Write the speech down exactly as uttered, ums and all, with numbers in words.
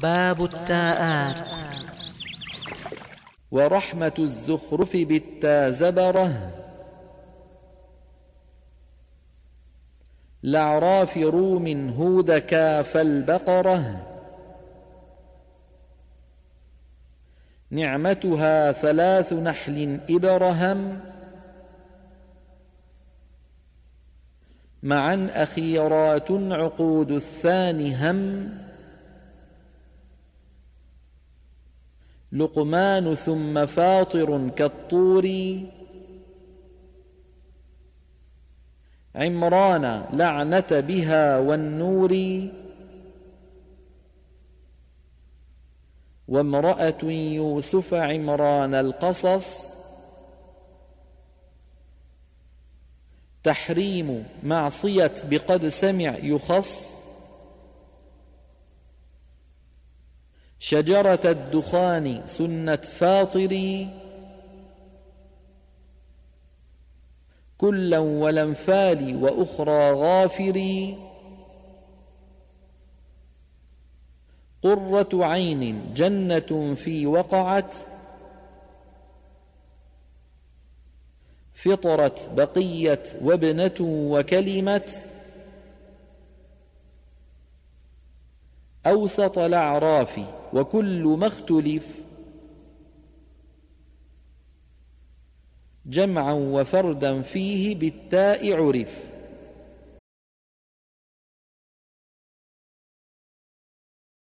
باب التاءات. ورحمة الزخرف بالتا زبره لعراف روم هود كاف البقرة نعمتها ثلاث نحل إبرهم معا أخيرات عقود الثاني هم لقمان ثم فاطر كالطور عمران لعنة بها والنور وامرأة يوسف عمران القصص تحريم معصية بقد سمع يخص شجرة الدخان سنة فاطري كلا والانفال وأخرى غافري قرة عين جنة في وقعت فطرت بقية وابنة وكلمة أوسط الأعراف وكل ما اختلف جمعا وفردا فيه بالتاء عرف